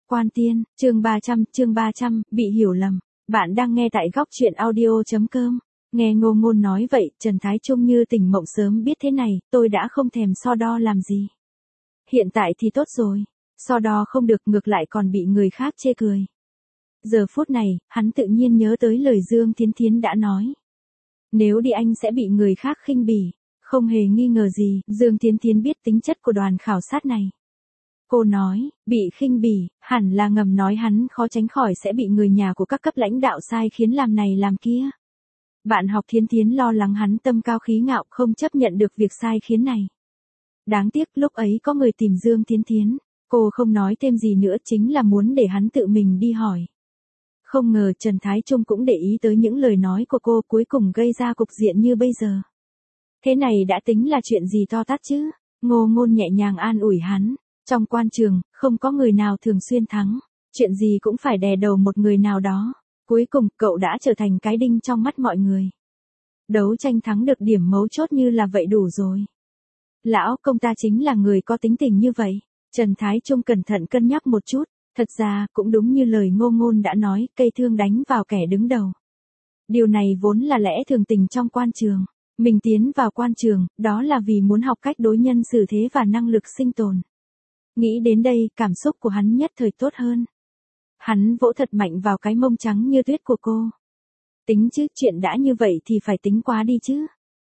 Quan Tiên, chương 300, bị hiểu lầm. Bạn đang nghe tại góc truyện audio.com. Nghe Ngô Ngôn nói vậy, Trần Thái Trung như tỉnh mộng sớm biết thế này, tôi đã không thèm so đo làm gì. Hiện tại thì tốt rồi, so đo không được ngược lại còn bị người khác chê cười. Giờ phút này, hắn tự nhiên nhớ tới lời Dương Thiến Thiến đã nói. Nếu đi anh sẽ bị người khác khinh bỉ, không hề nghi ngờ gì, Dương Thiến Thiến biết tính chất của đoàn khảo sát này. Cô nói, bị khinh bỉ, hẳn là ngầm nói hắn khó tránh khỏi sẽ bị người nhà của các cấp lãnh đạo sai khiến làm này làm kia. Bạn học Thiến Thiến lo lắng hắn tâm cao khí ngạo không chấp nhận được việc sai khiến này. Đáng tiếc lúc ấy có người tìm Dương Thiến Thiến, cô không nói thêm gì nữa chính là muốn để hắn tự mình đi hỏi. Không ngờ Trần Thái Trung cũng để ý tới những lời nói của cô cuối cùng gây ra cục diện như bây giờ. Thế này đã tính là chuyện gì to tát chứ? Ngô Ngôn nhẹ nhàng an ủi hắn. Trong quan trường, không có người nào thường xuyên thắng. Chuyện gì cũng phải đè đầu một người nào đó. Cuối cùng, cậu đã trở thành cái đinh trong mắt mọi người. Đấu tranh thắng được điểm mấu chốt như là vậy đủ rồi. Lão công ta chính là người có tính tình như vậy. Trần Thái Trung cẩn thận cân nhắc một chút. Thật ra, cũng đúng như lời Ngô Ngôn đã nói, cây thương đánh vào kẻ đứng đầu. Điều này vốn là lẽ thường tình trong quan trường. Mình tiến vào quan trường, đó là vì muốn học cách đối nhân xử thế và năng lực sinh tồn. Nghĩ đến đây, cảm xúc của hắn nhất thời tốt hơn. Hắn vỗ thật mạnh vào cái mông trắng như tuyết của cô. Tính chứ, chuyện đã như vậy thì phải tính quá đi chứ.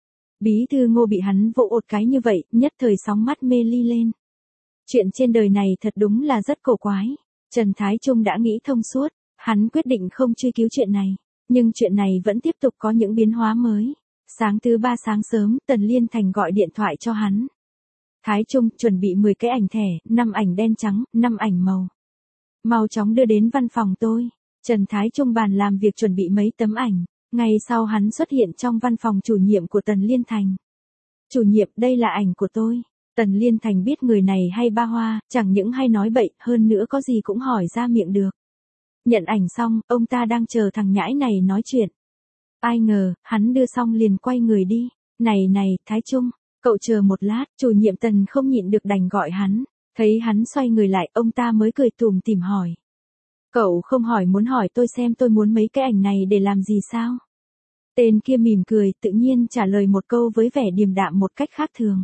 Bí thư Ngô bị hắn vỗ một cái như vậy, nhất thời sóng mắt mê ly lên. Chuyện trên đời này thật đúng là rất cổ quái. Trần Thái Trung đã nghĩ thông suốt, hắn quyết định không truy cứu chuyện này. Nhưng chuyện này vẫn tiếp tục có những biến hóa mới. Sáng thứ 3 sáng sớm, Tần Liên Thành gọi điện thoại cho hắn. Thái Trung chuẩn bị 10 cái ảnh thẻ, 5 ảnh đen trắng, 5 ảnh màu. Mau chóng đưa đến văn phòng tôi. Trần Thái Trung bàn làm việc chuẩn bị mấy tấm ảnh. Ngày sau hắn xuất hiện trong văn phòng chủ nhiệm của Tần Liên Thành. Chủ nhiệm, đây là ảnh của tôi. Tần Liên Thành biết người này hay ba hoa, chẳng những hay nói bậy, hơn nữa có gì cũng hỏi ra miệng được. Nhận ảnh xong, ông ta đang chờ thằng nhãi này nói chuyện. Ai ngờ, hắn đưa xong liền quay người đi. Này, Thái Trung, cậu chờ một lát, chủ nhiệm Tần không nhịn được đành gọi hắn. Thấy hắn xoay người lại, ông ta mới cười tủm tỉm hỏi. Cậu không hỏi muốn hỏi tôi xem tôi muốn mấy cái ảnh này để làm gì sao? Tên kia mỉm cười, tự nhiên trả lời một câu với vẻ điềm đạm một cách khác thường.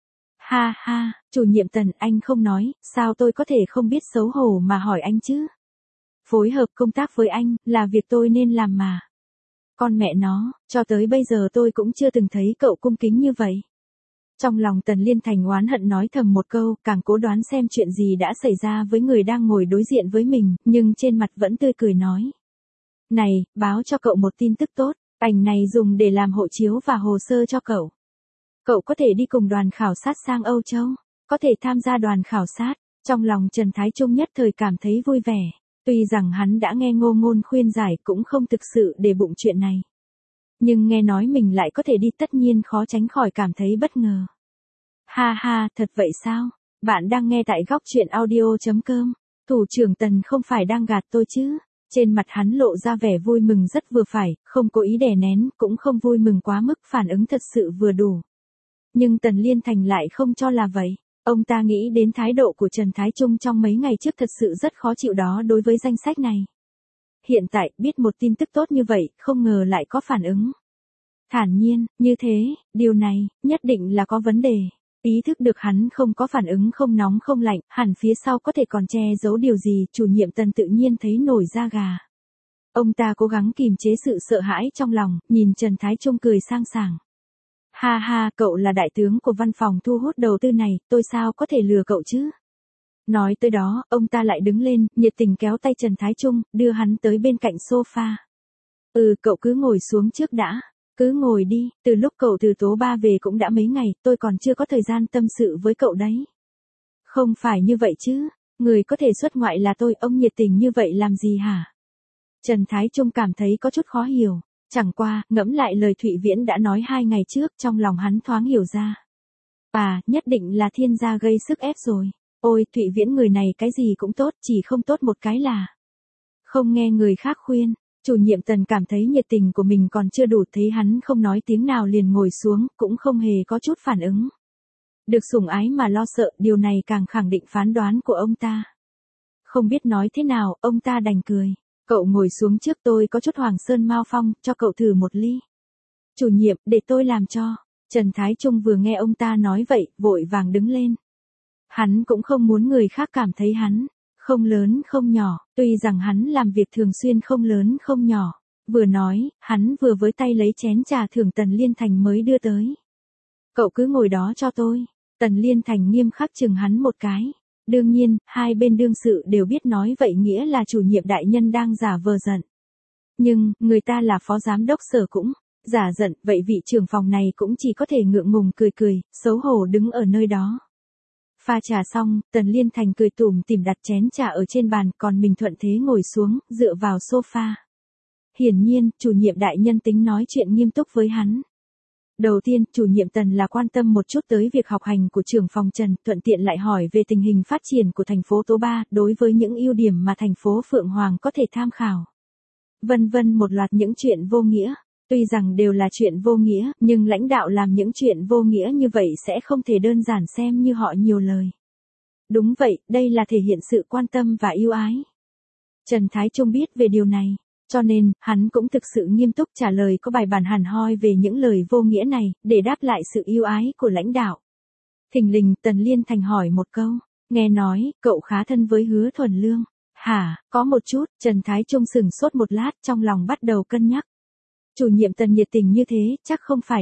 Ha ha, chủ nhiệm Tần, anh không nói, sao tôi có thể không biết xấu hổ mà hỏi anh chứ? Phối hợp công tác với anh, là việc tôi nên làm mà. Con mẹ nó, cho tới bây giờ tôi cũng chưa từng thấy cậu cung kính như vậy. Trong lòng Tần Liên Thành oán hận nói thầm một câu, càng cố đoán xem chuyện gì đã xảy ra với người đang ngồi đối diện với mình, nhưng trên mặt vẫn tươi cười nói. Này, báo cho cậu một tin tức tốt, ảnh này dùng để làm hộ chiếu và hồ sơ cho cậu. Cậu có thể đi cùng đoàn khảo sát sang Âu Châu, có thể tham gia đoàn khảo sát. Trong lòng Trần Thái Trung nhất thời cảm thấy vui vẻ. Tuy rằng hắn đã nghe Ngô Ngôn khuyên giải cũng không thực sự để bụng chuyện này. Nhưng nghe nói mình lại có thể đi tất nhiên khó tránh khỏi cảm thấy bất ngờ. Ha ha, thật vậy sao? Bạn đang nghe tại góc truyện audio.com. Thủ trưởng Tần không phải đang gạt tôi chứ? Trên mặt hắn lộ ra vẻ vui mừng rất vừa phải, không cố ý đè nén, cũng không vui mừng quá mức, phản ứng thật sự vừa đủ. Nhưng Tần Liên Thành lại không cho là vậy. Ông ta nghĩ đến thái độ của Trần Thái Trung trong mấy ngày trước thật sự rất khó chịu đó đối với danh sách này. Hiện tại, biết một tin tức tốt như vậy, không ngờ lại có phản ứng. Thản nhiên, như thế, điều này, nhất định là có vấn đề. Ý thức được hắn không có phản ứng không nóng không lạnh, hẳn phía sau có thể còn che giấu điều gì, chủ nhiệm Tần tự nhiên thấy nổi da gà. Ông ta cố gắng kìm chế sự sợ hãi trong lòng, nhìn Trần Thái Trung cười sang sảng. Ha ha, cậu là đại tướng của văn phòng thu hút đầu tư này, tôi sao có thể lừa cậu chứ? Nói tới đó, ông ta lại đứng lên, nhiệt tình kéo tay Trần Thái Trung, đưa hắn tới bên cạnh sofa. Cậu cứ ngồi xuống trước đã. Cứ ngồi đi, từ lúc cậu từ Tố Ba về cũng đã mấy ngày, tôi còn chưa có thời gian tâm sự với cậu đấy. Không phải như vậy chứ, người có thể xuất ngoại là tôi, ông nhiệt tình như vậy làm gì hả? Trần Thái Trung cảm thấy có chút khó hiểu, chẳng qua, ngẫm lại lời Thụy Viễn đã nói 2 ngày trước, trong lòng hắn thoáng hiểu ra. Nhất định là Thiên gia gây sức ép rồi. Ôi, Thụy Viễn người này cái gì cũng tốt, chỉ không tốt một cái là không nghe người khác khuyên. Chủ nhiệm Tần cảm thấy nhiệt tình của mình còn chưa đủ, thấy hắn không nói tiếng nào liền ngồi xuống, cũng không hề có chút phản ứng. Được sủng ái mà lo sợ, điều này càng khẳng định phán đoán của ông ta. Không biết nói thế nào, ông ta đành cười. Cậu ngồi xuống trước, tôi có chút Hoàng Sơn Mao Phong, cho cậu thử một ly. Chủ nhiệm, để tôi làm cho. Trần Thái Trung vừa nghe ông ta nói vậy, vội vàng đứng lên. Hắn cũng không muốn người khác cảm thấy hắn không lớn không nhỏ, tuy rằng hắn làm việc thường xuyên không lớn không nhỏ. Vừa nói, hắn vừa với tay lấy chén trà thưởng Tần Liên Thành mới đưa tới. Cậu cứ ngồi đó cho tôi. Tần Liên Thành nghiêm khắc chừng hắn một cái. Đương nhiên, hai bên đương sự đều biết nói vậy nghĩa là chủ nhiệm đại nhân đang giả vờ giận. Nhưng, người ta là phó giám đốc sở cũng giả giận, vậy vị trưởng phòng này cũng chỉ có thể ngượng ngùng cười cười, xấu hổ đứng ở nơi đó. Pha trà xong, Tần Liên Thành cười tủm tỉm đặt chén trà ở trên bàn, còn mình thuận thế ngồi xuống, dựa vào sofa. Hiển nhiên, chủ nhiệm đại nhân tính nói chuyện nghiêm túc với hắn. Đầu tiên, chủ nhiệm Tần là quan tâm một chút tới việc học hành của trưởng phòng Trần, thuận tiện lại hỏi về tình hình phát triển của thành phố Tố Ba, đối với những ưu điểm mà thành phố Phượng Hoàng có thể tham khảo. Vân vân một loạt những chuyện vô nghĩa. Tuy rằng đều là chuyện vô nghĩa, nhưng lãnh đạo làm những chuyện vô nghĩa như vậy sẽ không thể đơn giản xem như họ nhiều lời. Đúng vậy, đây là thể hiện sự quan tâm và yêu ái. Trần Thái Trung biết về điều này, cho nên, hắn cũng thực sự nghiêm túc trả lời có bài bản hẳn hoi về những lời vô nghĩa này, để đáp lại sự yêu ái của lãnh đạo. Thình lình, Tần Liên Thành hỏi một câu, nghe nói, cậu khá thân với Hứa Thuần Lương. Hả, có một chút, Trần Thái Trung sửng sốt một lát, trong lòng bắt đầu cân nhắc. Chủ nhiệm Tần nhiệt tình như thế, chắc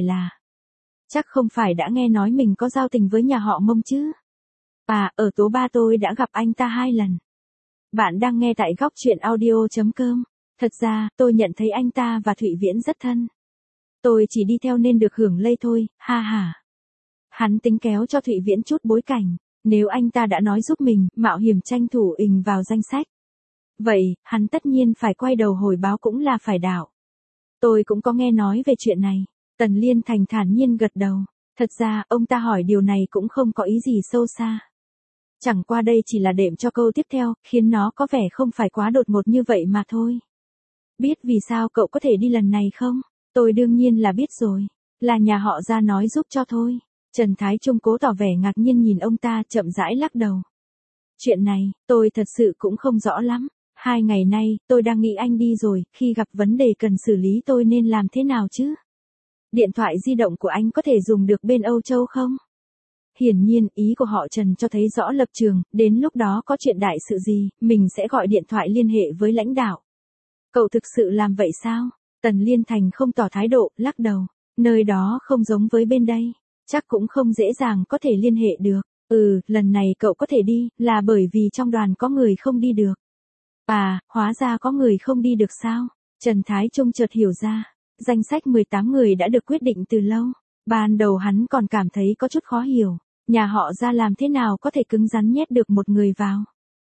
không phải đã nghe nói mình có giao tình với nhà họ Mông chứ. Ở Tố Ba tôi đã gặp anh ta 2 lần. Bạn đang nghe tại góc truyện audio.com. Thật ra, tôi nhận thấy anh ta và Thụy Viễn rất thân. Tôi chỉ đi theo nên được hưởng lây thôi, ha ha. Hắn tính kéo cho Thụy Viễn chút bối cảnh, nếu anh ta đã nói giúp mình, mạo hiểm tranh thủ ình vào danh sách. Vậy, hắn tất nhiên phải quay đầu hồi báo cũng là phải đạo. Tôi cũng có nghe nói về chuyện này. Tần Liên Thành thản nhiên gật đầu. Thật ra, ông ta hỏi điều này cũng không có ý gì sâu xa. Chẳng qua đây chỉ là đệm cho câu tiếp theo, khiến nó có vẻ không phải quá đột ngột như vậy mà thôi. Biết vì sao cậu có thể đi lần này không? Tôi đương nhiên là biết rồi. Là nhà họ ra nói giúp cho thôi. Trần Thái Trung cố tỏ vẻ ngạc nhiên nhìn ông ta, chậm rãi lắc đầu. Chuyện này, tôi thật sự cũng không rõ lắm. 2 ngày nay, tôi đang nghĩ anh đi rồi, khi gặp vấn đề cần xử lý tôi nên làm thế nào chứ? Điện thoại di động của anh có thể dùng được bên Âu Châu không? Hiển nhiên, ý của họ Trần cho thấy rõ lập trường, đến lúc đó có chuyện đại sự gì, mình sẽ gọi điện thoại liên hệ với lãnh đạo. Cậu thực sự làm vậy sao? Tần Liên Thành không tỏ thái độ, lắc đầu. Nơi đó không giống với bên đây. Chắc cũng không dễ dàng có thể liên hệ được. Lần này cậu có thể đi, là bởi vì trong đoàn có người không đi được. Hóa ra có người không đi được sao? Trần Thái Trung chợt hiểu ra. Danh sách 18 người đã được quyết định từ lâu. Ban đầu hắn còn cảm thấy có chút khó hiểu. Nhà họ ra làm thế nào có thể cứng rắn nhét được một người vào?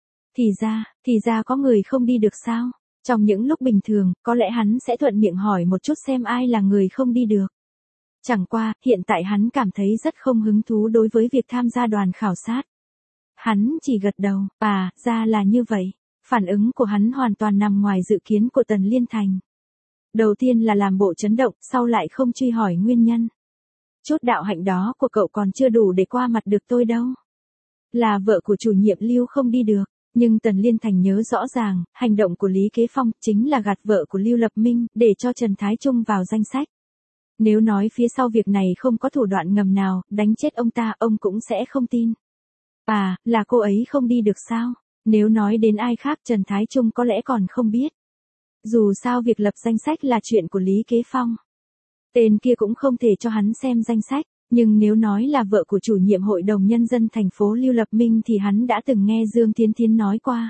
Thì ra có người không đi được sao? Trong những lúc bình thường, có lẽ hắn sẽ thuận miệng hỏi một chút xem ai là người không đi được. Chẳng qua, hiện tại hắn cảm thấy rất không hứng thú đối với việc tham gia đoàn khảo sát. Hắn chỉ gật đầu, ra là như vậy. Phản ứng của hắn hoàn toàn nằm ngoài dự kiến của Tần Liên Thành. Đầu tiên là làm bộ chấn động, sau lại không truy hỏi nguyên nhân. Chút đạo hạnh đó của cậu còn chưa đủ để qua mặt được tôi đâu. Là vợ của chủ nhiệm Lưu không đi được, nhưng Tần Liên Thành nhớ rõ ràng, hành động của Lý Kế Phong chính là gạt vợ của Lưu Lập Minh, để cho Trần Thái Trung vào danh sách. Nếu nói phía sau việc này không có thủ đoạn ngầm nào, đánh chết ông ta, ông cũng sẽ không tin. Là cô ấy không đi được sao? Nếu nói đến ai khác Trần Thái Trung có lẽ còn không biết. Dù sao việc lập danh sách là chuyện của Lý Kế Phong. Tên kia cũng không thể cho hắn xem danh sách, nhưng nếu nói là vợ của chủ nhiệm hội đồng nhân dân thành phố Lưu Lập Minh thì hắn đã từng nghe Dương Thiến Thiến nói qua.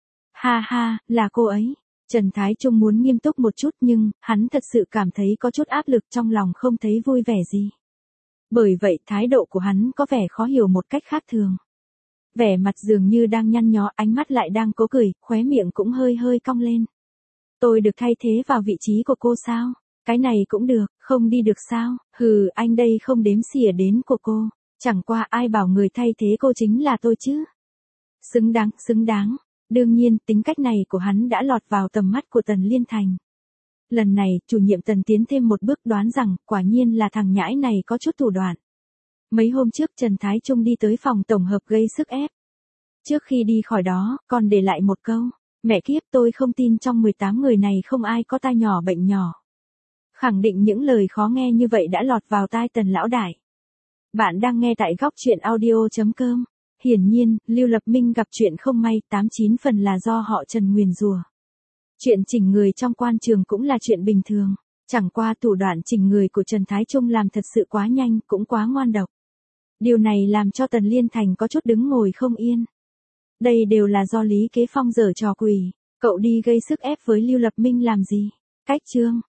Là cô ấy. Trần Thái Trung muốn nghiêm túc một chút nhưng, hắn thật sự cảm thấy có chút áp lực trong lòng không thấy vui vẻ gì. Bởi vậy thái độ của hắn có vẻ khó hiểu một cách khác thường. Vẻ mặt dường như đang nhăn nhó, ánh mắt lại đang cố cười, khóe miệng cũng hơi hơi cong lên. Tôi được thay thế vào vị trí của cô sao? Cái này cũng được, không đi được sao? Anh đây không đếm xỉa đến của cô. Chẳng qua ai bảo người thay thế cô chính là tôi chứ. Xứng đáng. Đương nhiên, tính cách này của hắn đã lọt vào tầm mắt của Tần Liên Thành. Lần này, chủ nhiệm Tần tiến thêm một bước đoán rằng, quả nhiên là thằng nhãi này có chút thủ đoạn. Mấy hôm trước Trần Thái Trung đi tới phòng tổng hợp gây sức ép. Trước khi đi khỏi đó, còn để lại một câu. Mẹ kiếp, tôi không tin trong 18 người này không ai có tai nhỏ bệnh nhỏ. Khẳng định những lời khó nghe như vậy đã lọt vào tai Tần lão đại. Bạn đang nghe tại góc truyện audio.com. Hiển nhiên, Lưu Lập Minh gặp chuyện không may, 89 phần là do họ Trần nguyền rủa. Chuyện chỉnh người trong quan trường cũng là chuyện bình thường. Chẳng qua thủ đoạn chỉnh người của Trần Thái Trung làm thật sự quá nhanh, cũng quá ngoan độc. Điều này làm cho Tần Liên Thành có chút đứng ngồi không yên. Đây đều là do Lý Kế Phong giở trò quỷ. Cậu đi gây sức ép với Lưu Lập Minh làm gì? Cách chương.